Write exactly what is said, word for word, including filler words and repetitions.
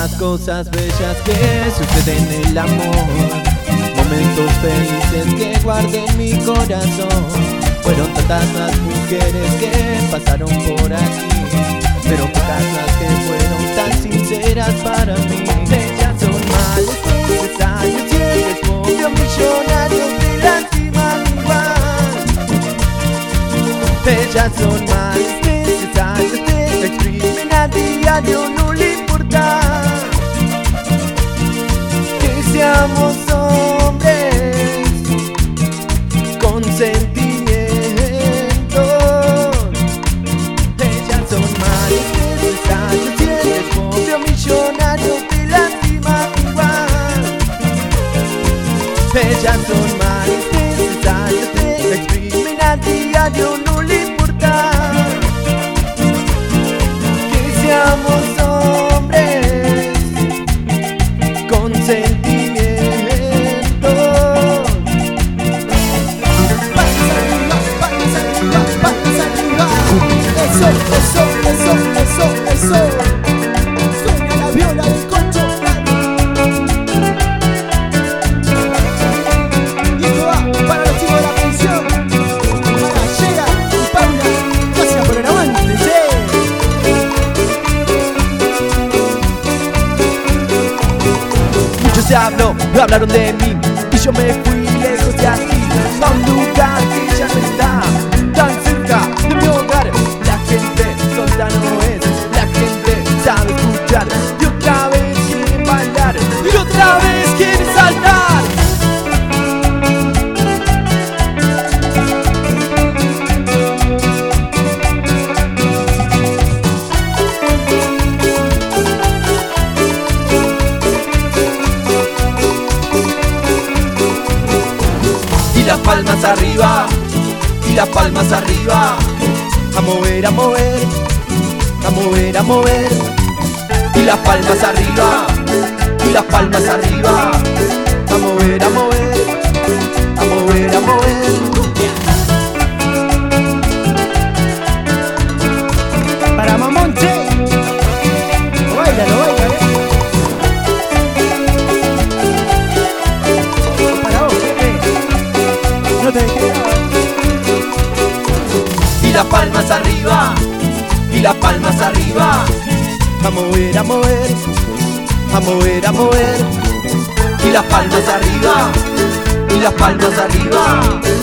tantas cosas bellas que suceden en el amor, momentos felices que guardé en mi corazón. Fueron tantas las mujeres que pasaron por aquí, pero pocas las que fueron tan sinceras para mí. Ellas son males, necesarios y el despojo millonario te lastiman igual. Ellas son males, necesarios, te exprimen a diario, no le importa que seamos hombres con sentimientos. Ellas son males, necesarios y el despojo millonario te lastima igual. Ellas son males, necesarios, te exprimen a diario, no le importa que seamos hombres con sentimientos. Eso, eso, eso, eso, eso. Suena la viola del concho. Y esto va para los chicos de la pensión, para Yera y Paula. Gracias por el aguante, che. Mucho se habló, no hablaron de mí, y yo me fui lejos de aquí, a un lugar que ya no está tan cerca de mi hogar. La gente solta no es, la gente sabe escuchar, y otra vez quiere bailar, y otra vez quiere saltar. Y las palmas arriba, y las palmas arriba, a mover, a mover, a mover, a mover. Y las palmas arriba, y las palmas arriba, a mover, a mover, a mover, a mover. Para Mamón, che. No baila, no baila, eh. Para vos, eh. No te dejes. Y las palmas arriba, y las palmas arriba, a mover, a mover, a mover, a mover. Y las palmas arriba, y las palmas arriba.